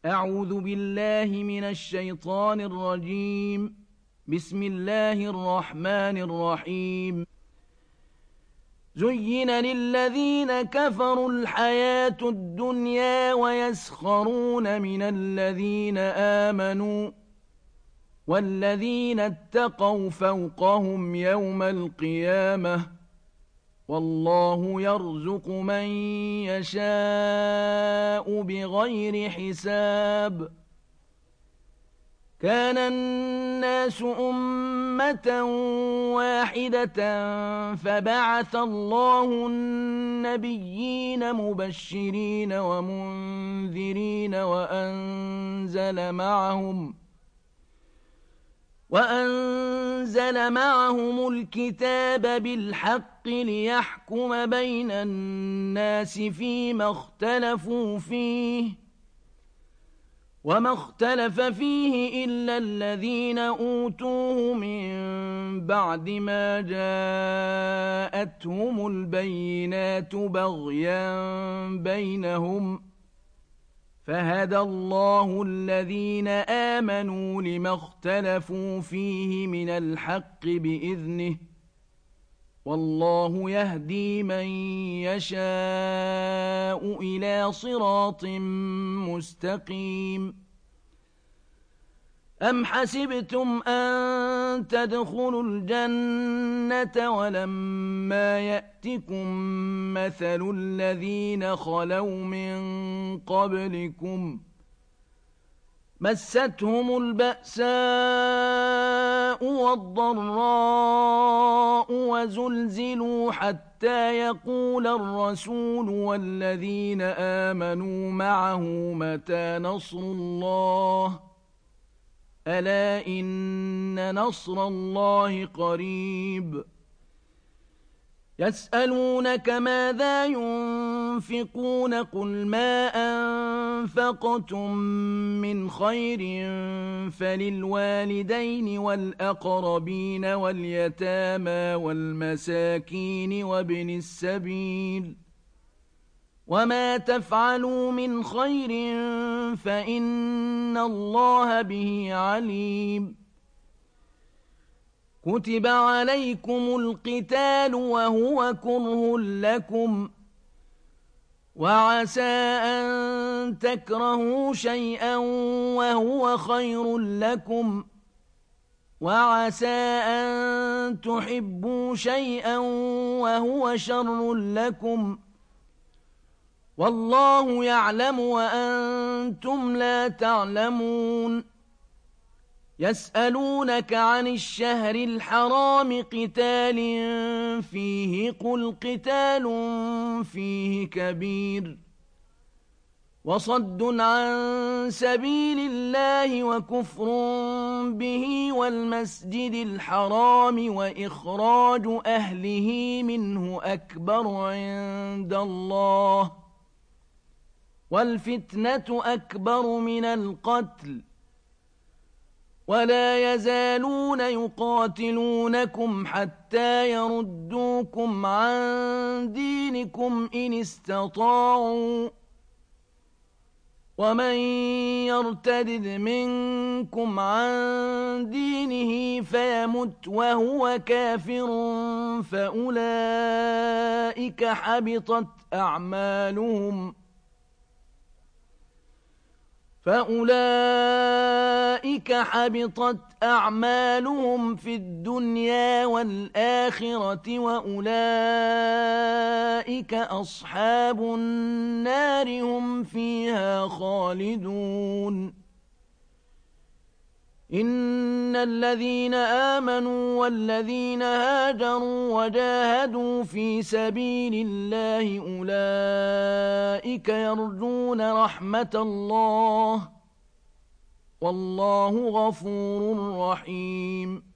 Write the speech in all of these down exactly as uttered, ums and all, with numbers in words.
أعوذ بالله من الشيطان الرجيم. بسم الله الرحمن الرحيم. زين للذين كفروا الحياة الدنيا ويسخرون من الذين آمنوا والذين اتقوا فوقهم يوم القيامة والله يرزق من يشاء بغير حساب. كان الناس أمة واحدة فبعث الله النبيين مبشرين ومنذرين وأنزل معهم وأنزل معهم الكتاب بالحق ليحكم بين الناس فيما اختلفوا فيه وما اختلف فيه إلا الذين أوتوه من بعد ما جاءتهم البينات بغيا بينهم فهدى الله الذين آمنوا لما اختلفوا فيه من الحق بإذنه والله يهدي من يشاء إلى صراط مستقيم. أم حسبتم أن تدخلوا الجنة ولما يأتكم مثل الذين خلوا من قبلكم مستهم البأساء والضراء وزلزلوا حتى يقول الرسول والذين آمنوا معه متى نصر الله ألا إن نصر الله قريب. يسألونك ماذا ينفقون قل ما أنفقتم من خير فللوالدين والأقربين واليتامى والمساكين وابن السبيل وما تفعلوا من خير فإن الله به عليم. كتب عليكم القتال وهو كره لكم وعسى أن تكرهوا شيئا وهو خير لكم وعسى أن تحبوا شيئا وهو شر لكم والله يعلم وأنتم لا تعلمون. يسألونك عن الشهر الحرام قتال فيه قل قتال فيه كبير وصد عن سبيل الله وكفر به والمسجد الحرام وإخراج أهله منه أكبر عند الله والفتنة أكبر من القتل ولا يزالون يقاتلونكم حتى يردوكم عن دينكم إن استطاعوا ومن يرتد منكم عن دينه فيمت وهو كافر فأولئك حبطت أعمالهم فأولئك حبطت أعمالهم في الدنيا والآخرة وأولئك أصحاب النار هم فيها خالدون. إن الذين آمنوا والذين هاجروا وجاهدوا في سبيل الله أولئك يرجون رحمة الله والله غفور رحيم.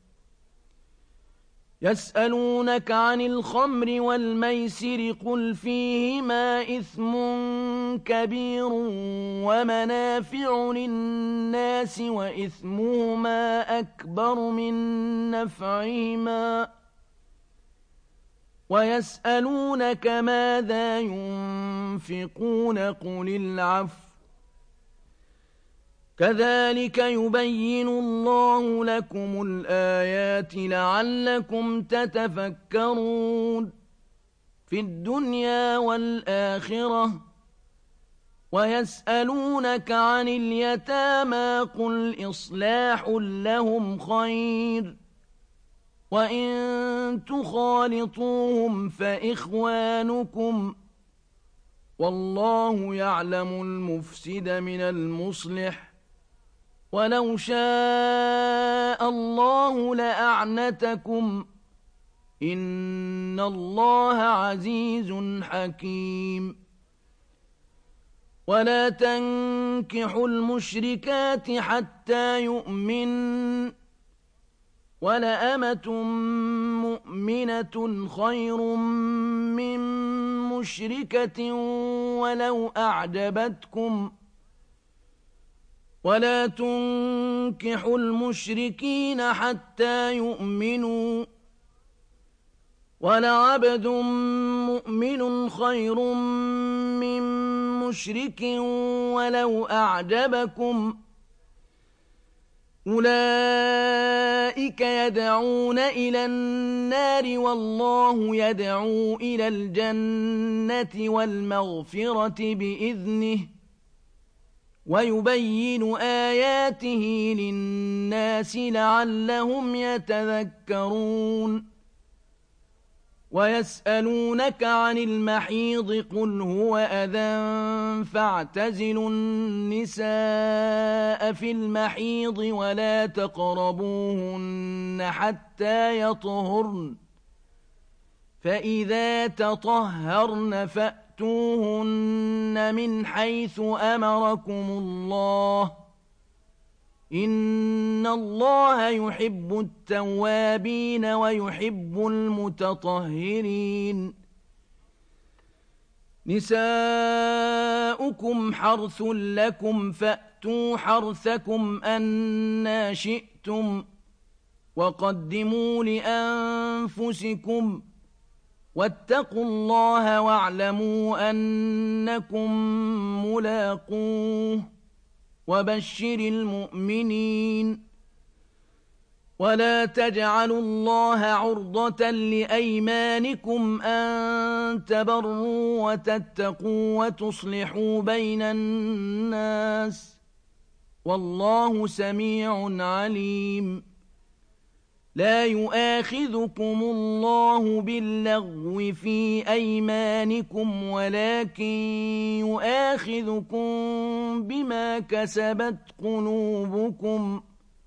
يسألونك عن الخمر والميسر قل فيهما إثم كبير ومنافع للناس وإثمهما أكبر من نفعهما ويسألونك ماذا ينفقون قل العفو كذلك يبين الله لكم الآيات لعلكم تتفكرون في الدنيا والآخرة. ويسألونك عن اليتامى قل إصلاح لهم خير وإن تخالطوهم فإخوانكم والله يعلم المفسد من المصلح ولو شاء الله لأعنتكم إن الله عزيز حكيم. ولا تنكحوا المشركات حتى يؤمن ولأمة مؤمنة خير من مشركة ولو أعجبتكم ولا تنكحوا المشركين حتى يؤمنوا ولعبد مؤمن خير من مشرك ولو أعجبكم أولئك يدعون إلى النار والله يدعو إلى الجنة والمغفرة بإذنه ويبين آياته للناس لعلهم يتذكرون. ويسألونك عن المحيض قل هو أذى فاعتزلوا النساء في المحيض ولا تقربوهن حتى يطهرن فإذا تطهرن فأتوهن من حيث أمركم الله إن الله يحب التوابين ويحب المتطهرين. نساؤكم حرث لكم فأتوا حرثكم أنى شئتم وقدموا لأنفسكم واتقوا الله واعلموا أنكم ملاقوه وبشر المؤمنين. ولا تجعلوا الله عرضة لأيمانكم أن تبروا وتتقوا وتصلحوا بين الناس والله سميع عليم. لا يؤاخذكم الله باللغو في أيمانكم ولكن يؤاخذكم بما كسبت قلوبكم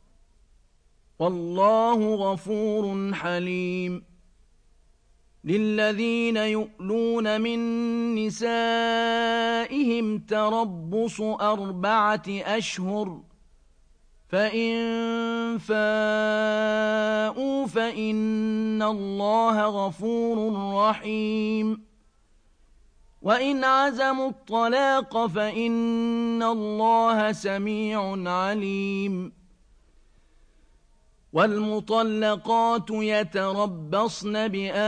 والله غفور حليم. للذين يؤلون من نسائهم تربص أربعة أشهر فإن فاءوا فإن الله غفور رحيم. وإن عزموا الطلاق فإن الله سميع عليم. والمطلقات يتربصن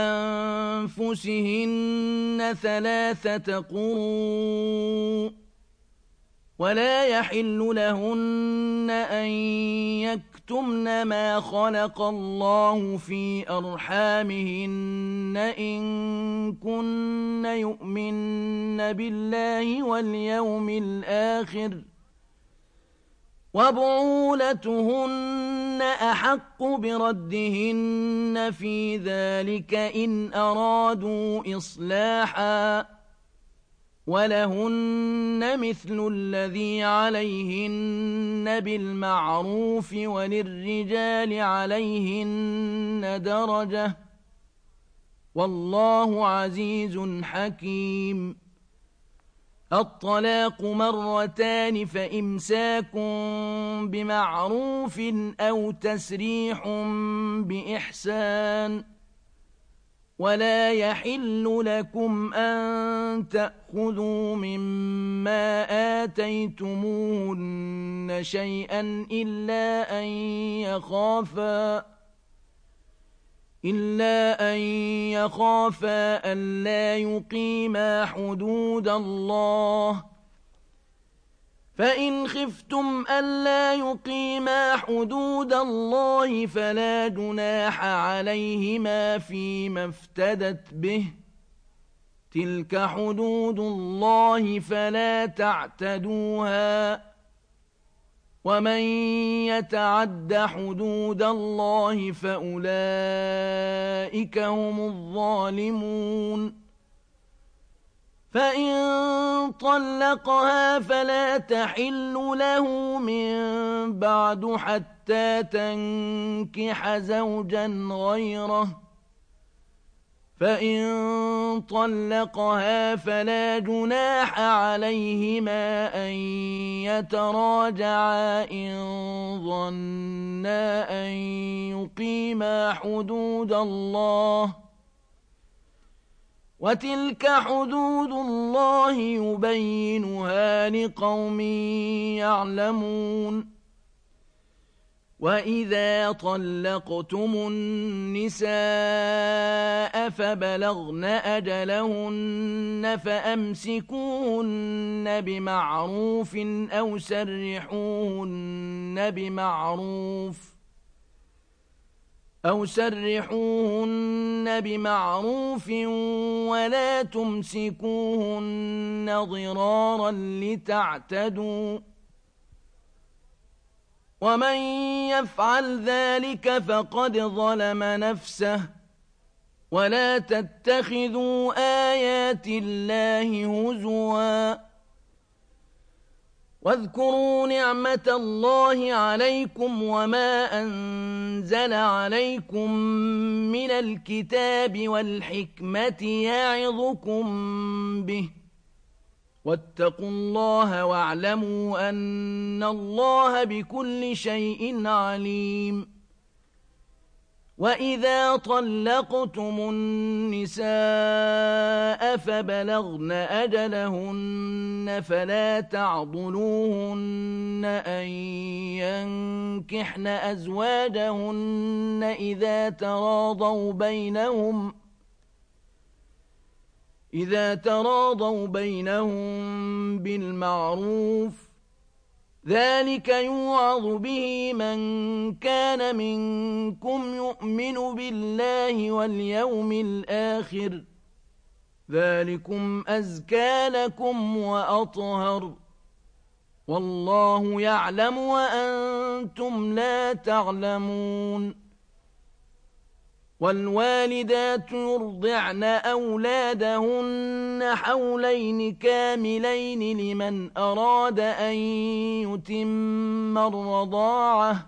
بأنفسهن ثلاثة قروء ولا يحل لهن أن يكتمن ما خلق الله في أرحامهن إن كن يؤمن بالله واليوم الآخر وبعولتهن أحق بردهن في ذلك إن أرادوا إصلاحا ولهن مثل الذي عليهن بالمعروف وللرجال عليهن درجة والله عزيز حكيم. الطلاق مرتان فإمساك بمعروف أو تسريح بإحسان ولا يحل لكم أن تأخذوا مما آتيتموهن شيئا إلا أن يخافا إلا أن يخافا ألا يقيما حدود الله فإن خفتم ألا يقيما حدود الله فلا جناح عليهما فيما افتدت به تلك حدود الله فلا تعتدوها ومن يتعد حدود الله فأولئك هم الظالمون فإن طلقها فلا تحل له من بعد حتى تنكح زوجا غيره فإن طلقها فلا جناح عليهما أن يتراجعا إن ظنا أن يقيما حدود الله وتلك حدود الله يبينها لقوم يعلمون وإذا طلقتم النساء فبلغن أجلهن فأمسكوهن بمعروف أو سرحوهن بمعروف أو سرحوهن بمعروف ولا تمسكوهن ضرارا لتعتدوا ومن يفعل ذلك فقد ظلم نفسه ولا تتخذوا آيات الله هزوا واذكروا نعمة الله عليكم وما أنزل عليكم من الكتاب والحكمة يعظكم به واتقوا الله واعلموا أن الله بكل شيء عليم وإذا طلقتم النساء فبلغن أجلهن فلا تعضلوهن أن ينكحن أزواجهن إذا تراضوا بينهم إذا تراضوا بينهم بالمعروف ذلك يوعظ به من كان منكم يؤمن بالله واليوم الآخر ذلكم أزكى لكم وأطهر والله يعلم وأنتم لا تعلمون والوالدات يرضعن أولادهن حولين كاملين لمن أراد أن يتم الرضاعة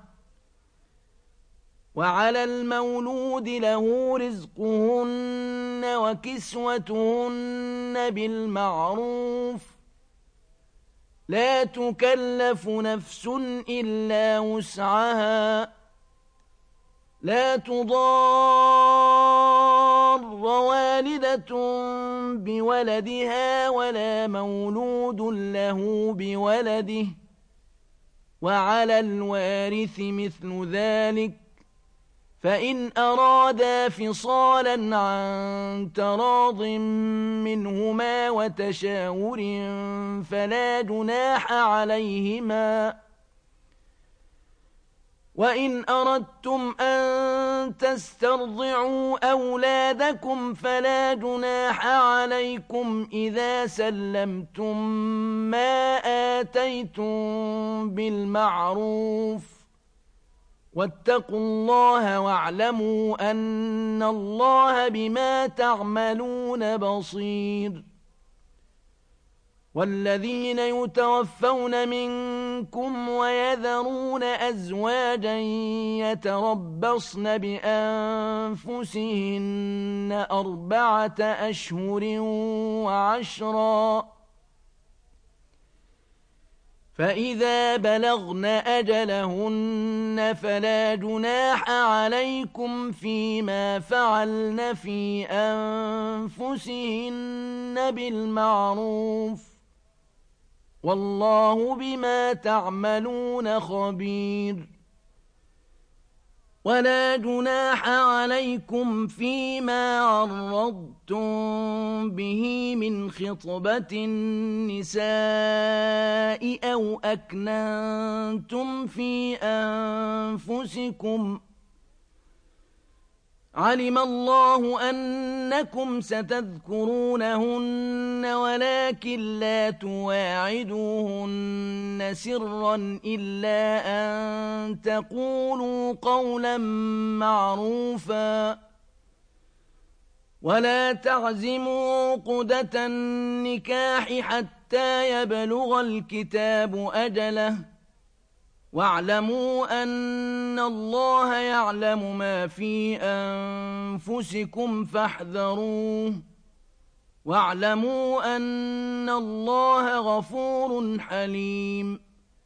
وعلى المولود له رزقهن وكسوتهن بالمعروف لا تكلف نفس إلا وسعها لا تضار والدة بولدها ولا مولود له بولده وعلى الوارث مثل ذلك فإن أرادا فصالا عن تراض منهما وتشاور فلا جناح عليهما وإن أردتم أن تسترضعوا أولادكم فلا جناح عليكم إذا سلمتم ما آتيتم بالمعروف واتقوا الله واعلموا أن الله بما تعملون بصير والذين يتوفون منكم ويذرون أزواجا يتربصن بأنفسهن أربعة أشهر وعشرا فإذا بلغن أجلهن فلا جناح عليكم فيما فعلن في أنفسهن بالمعروف والله بما تعملون خبير ولا جناح عليكم فيما عرضتم به من خطبة النساء أو أكننتم في أنفسكم علم الله أنكم ستذكرونهن ولكن لا تواعدوهن سرا إلا أن تقولوا قولا معروفا ولا تعزموا عقدة النكاح حتى يبلغ الكتاب أجله واعلموا أن الله يعلم ما في أنفسكم فاحذروه واعلموا أن الله غفور حليم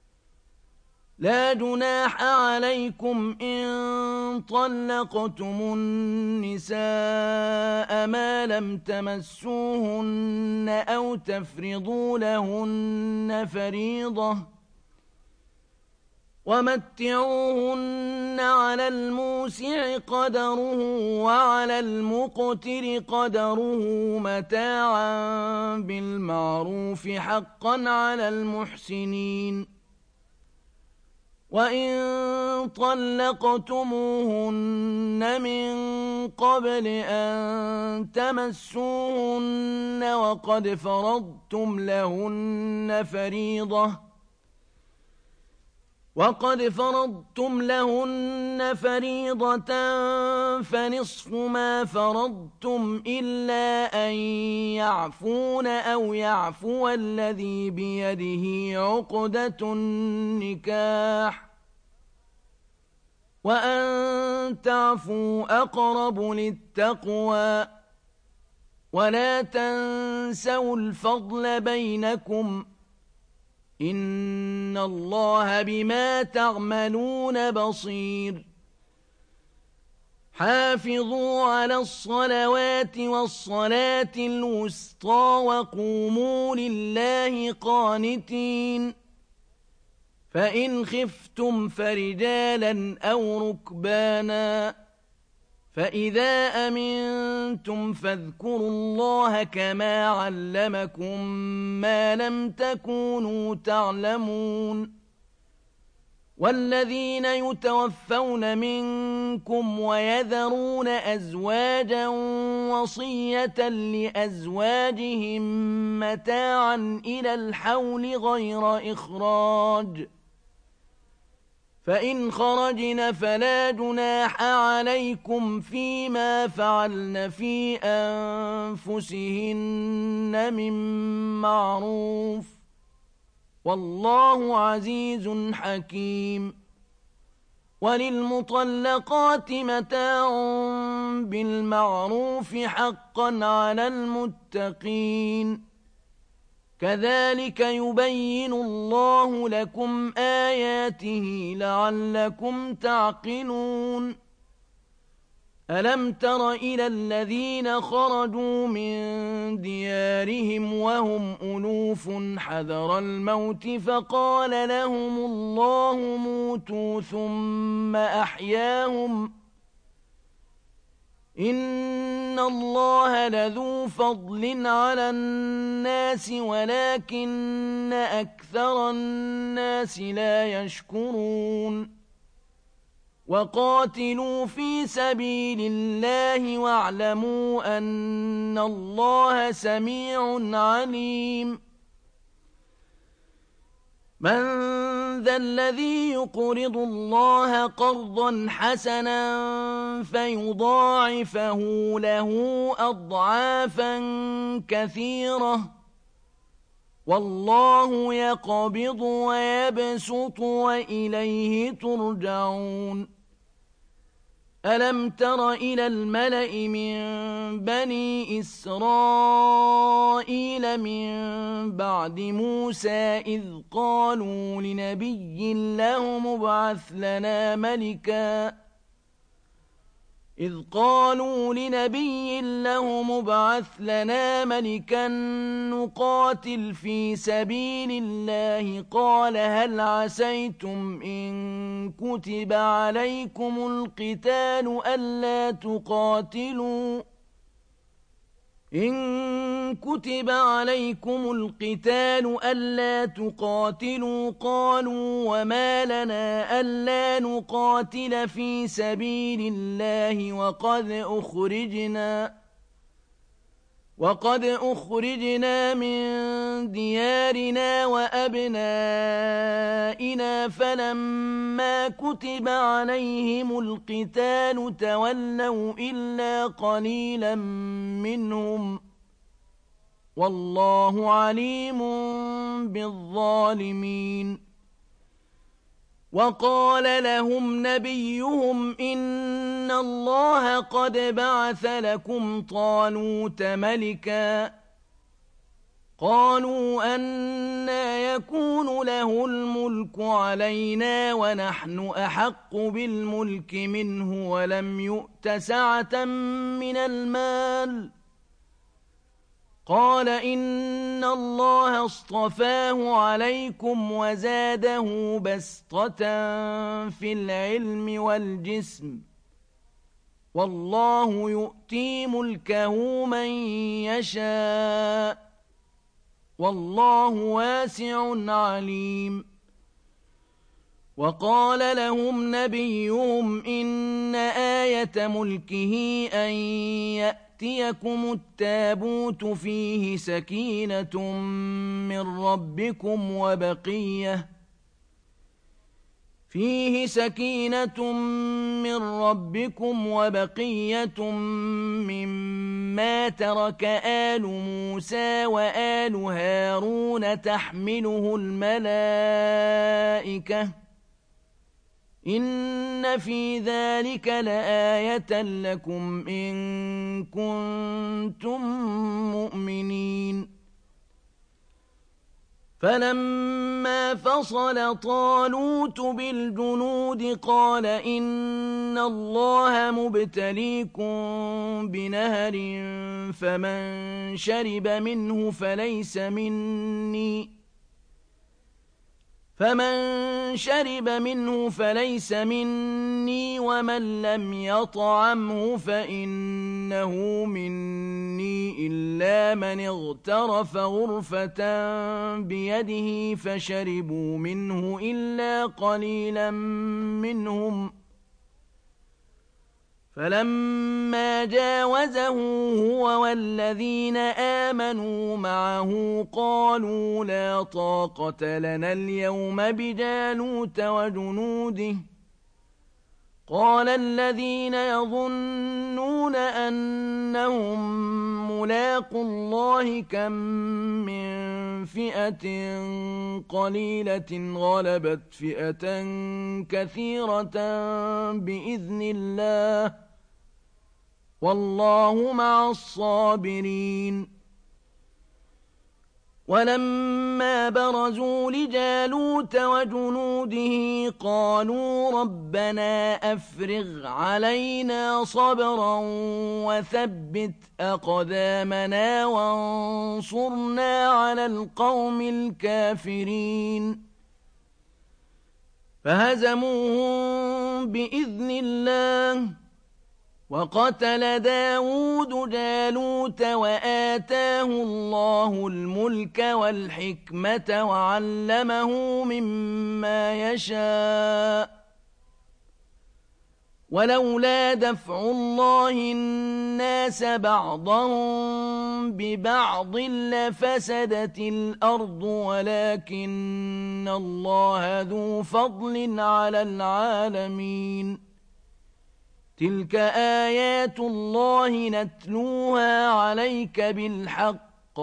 لا جناح عليكم إن طلقتم النساء ما لم تمسوهن أو تفرضوا لهن فريضة ومتعوهن على الموسع قدره وعلى المقتر قدره متاعا بالمعروف حقا على المحسنين وإن طلقتموهن من قبل أن تمسوهن وقد فرضتم لهن فريضة وقد فرضتم لهن فريضة فنصف ما فرضتم إلا أن يعفون أو يعفو الذي بيده عقدة النكاح وأن تعفوا أقرب للتقوى ولا تنسوا الفضل بينكم إن الله بما تعملون بصير حافظوا على الصلوات والصلاة الوسطى وقوموا لله قانتين فإن خفتم فرجالا أو ركبانا فإذا أمنتم فاذكروا الله كما علمكم ما لم تكونوا تعلمون والذين يتوفون منكم ويذرون أزواجا وصية لأزواجهم متاعا إلى الحول غير إخراج فإن خرجن فلا جناح عليكم فيما فعلن في أنفسهن من معروف والله عزيز حكيم وللمطلقات متاع بالمعروف حقا على المتقين كذلك يبين الله لكم آياته لعلكم تعقلون ألم تر إلى الذين خرجوا من ديارهم وهم ألوف حذر الموت فقال لهم الله موتوا ثم أحياهم إن الله لذو فضل على الناس ولكن أكثر الناس لا يشكرون وقاتلوا في سبيل الله واعلموا أن الله سميع عليم من ذا الذي يقرض الله قرضا حسنا فيضاعفه له أضعافا كثيرة والله يقبض ويبسط وإليه ترجعون ألم تر إلى الملأ من بني إسرائيل من بعد موسى إذ قالوا لنبي له مبعث لنا ملكا إذ قالوا لنبي له مبعث لنا ملكا نقاتل في سبيل الله قال هل عسيتم إن كتب عليكم القتال ألا تقاتلوا إن كتب عليكم القتال ألا تقاتلوا قالوا وما لنا ألا نقاتل في سبيل الله وقد أخرجنا وقد أخرجنا من ديارنا وأبنائنا فلما كتب عليهم القتال تولوا إلا قليلا منهم والله عليم بالظالمين وقال لهم نبيهم إن الله قد بعث لكم طالوت ملكا قالوا أنى يكون له الملك علينا ونحن أحق بالملك منه ولم يؤت سعة من المال قال إن الله اصطفاه عليكم وزاده بسطة في العلم والجسم والله يؤتي ملكه من يشاء والله واسع عليم وقال لهم نبيهم إن آية ملكه أن يأتيكم التابوت فيه سكينة من ربكم وبقية فيه سكينة من ربكم وبقية مما ترك آل موسى وآل هارون تحمله الملائكة إن في ذلك لآية لكم إن كنتم مؤمنين فلما فصل طالوت بالجنود قال إن الله مبتليكم بنهر فمن شرب منه فليس مني فمن شرب منه فليس مني ومن لم يطعمه فإنه مني إلا من اغترف غرفة بيده فشربوا منه إلا قليلا منهم فلما جاوزه هو والذين آمنوا معه قالوا لا طاقة لنا اليوم بجالوت وجنوده قال الذين يظنون أنهم ملاقوا الله كم من فئة قليلة غلبت فئة كثيرة بإذن الله والله مع الصابرين ولما برزوا لجالوت وجنوده قالوا ربنا أفرغ علينا صبرا وثبت أقدامنا وانصرنا على القوم الكافرين فهزموهم بإذن الله وقتل داود جالوت وآتاه الله الملك والحكمة وعلمه مما يشاء ولولا دفع الله الناس بعضهم ببعض لفسدت الأرض ولكن الله ذو فضل على العالمين تلك آيات الله نتلوها عليك بالحق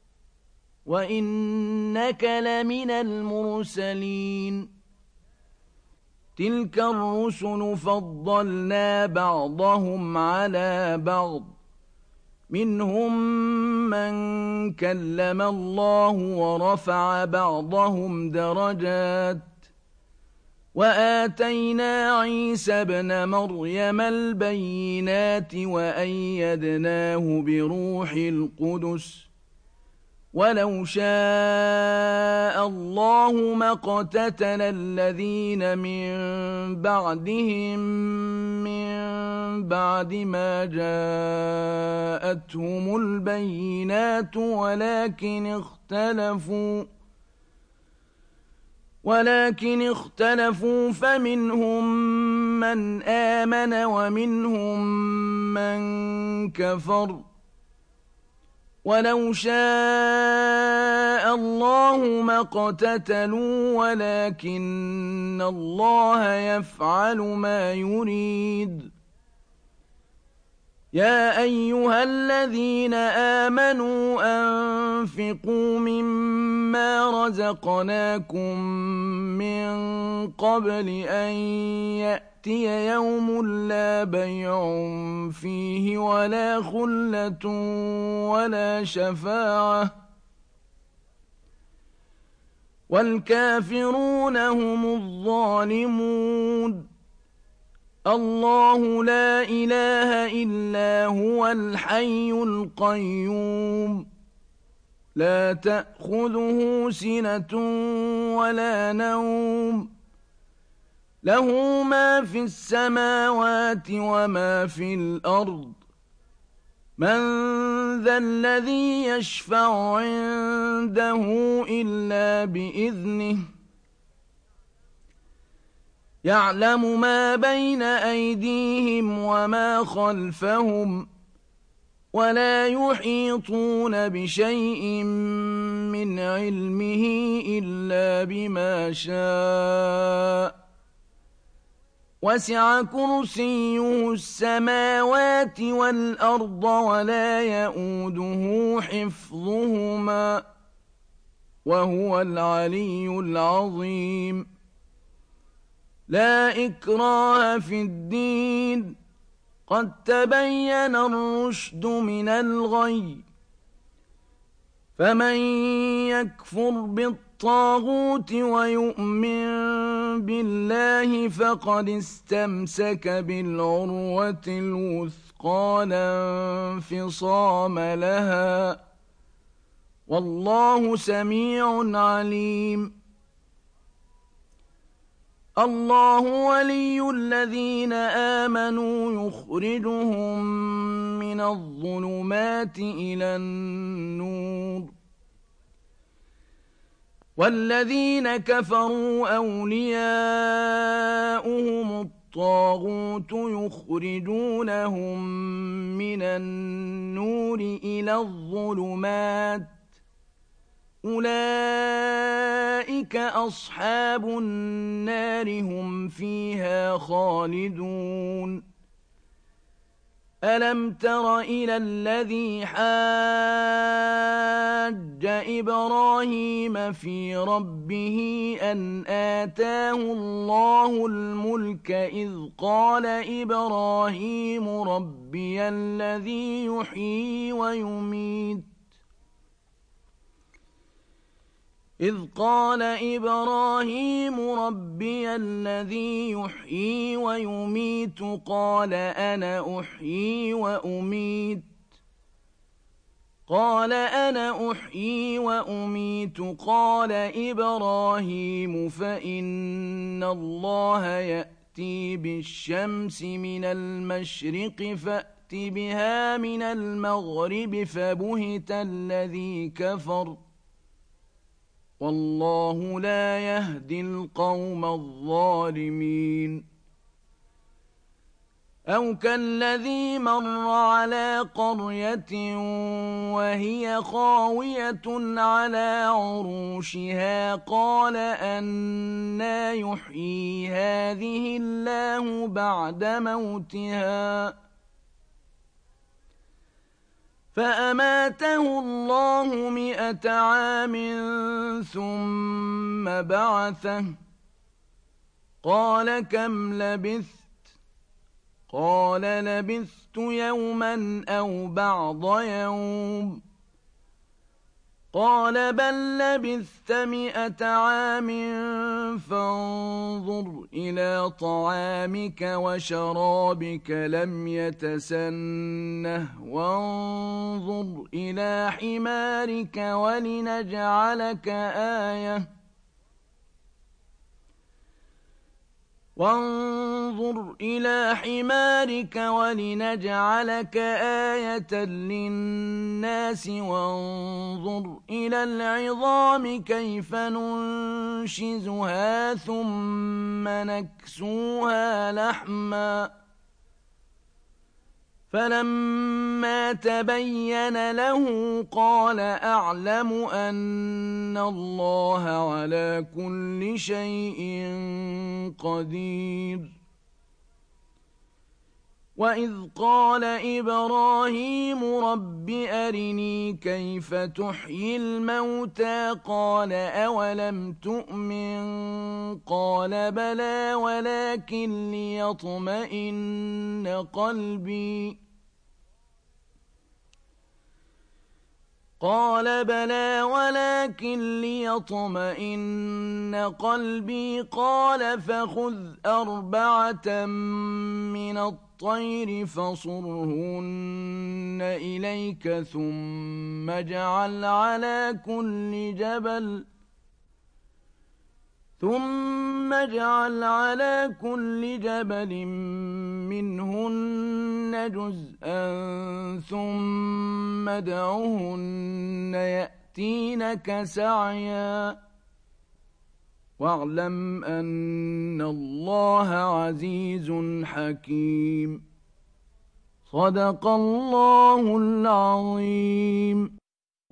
وإنك لمن المرسلين تلك الرسل فضلنا بعضهم على بعض منهم من كلم الله ورفع بعضهم درجات وآتينا عيسى ابن مريم البينات وأيدناه بروح القدس ولو شاء الله ما اقتتل الذين من بعدهم من بعد ما جاءتهم البينات ولكن اختلفوا ولكن اختلفوا فمنهم من آمن ومنهم من كفر ولو شاء الله ما اقتتلوا ولكن الله يفعل ما يريد يا أيها الذين آمنوا أنفقوا مما رزقناكم من قبل أن يأتي يوم لا بيع فيه ولا خلة ولا شفاعة والكافرون هم الظالمون الله لا إله إلا هو الحي القيوم لا تأخذه سنة ولا نوم له ما في السماوات وما في الأرض من ذا الذي يشفع عنده إلا بإذنه يعلم ما بين أيديهم وما خلفهم ولا يحيطون بشيء من علمه إلا بما شاء وسع كرسيه السماوات والأرض ولا يئوده حفظهما وهو العلي العظيم لا إكراه في الدين قد تبين الرشد من الغي فمن يكفر بالطاغوت ويؤمن بالله فقد استمسك بالعروة الوثقى لا انفصام لها والله سميع عليم الله ولي الذين آمنوا يخرجهم من الظلمات إلى النور والذين كفروا أولياؤهم الطاغوت يخرجونهم من النور إلى الظلمات أولئك أصحاب النار هم فيها خالدون ألم تر إلى الذي حاج إبراهيم في ربه أن آتاه الله الملك إذ قال إبراهيم ربي الذي يحيي ويميت إذ قال إبراهيم ربي الذي يحيي ويميت قال أنا أحيي وأميت قال أنا أحيي وأميت قال إبراهيم فإن الله يأتي بالشمس من المشرق فأت بها من المغرب فبهت الذي كفر والله لا يهدي القوم الظالمين أو كالذي مر على قرية وهي خاوية على عروشها قال أنى يحيي هذه الله بعد موتها فأماته الله مئة عام ثم بعثه قال كم لبثت قال لبثت يوما أو بعض يوم قال بل لبثت مئة عام فانظر إلى طعامك وشرابك لم يتسنه وانظر إلى حمارك ولنجعلك آية وانظر إلى حمارك ولنجعلك آية للناس وانظر إلى العظام كيف ننشزها ثم نكسوها لحما فلما تبين له قال أعلم أن الله على كل شيء قدير وإذ قال إبراهيم رب أرني كيف تحيي الموتى قال أولم تؤمن قال بلى ولكن ليطمئن قلبي قال بلى ولكن ليطمئن قلبي قال فخذ أربعة من الطير فصرهن إليك ثم اجعل على كل جبل ثم اجعل على كل جبل منهن جزءا ثم ادعهن يأتينك سعيا واعلم أن الله عزيز حكيم صدق الله العظيم.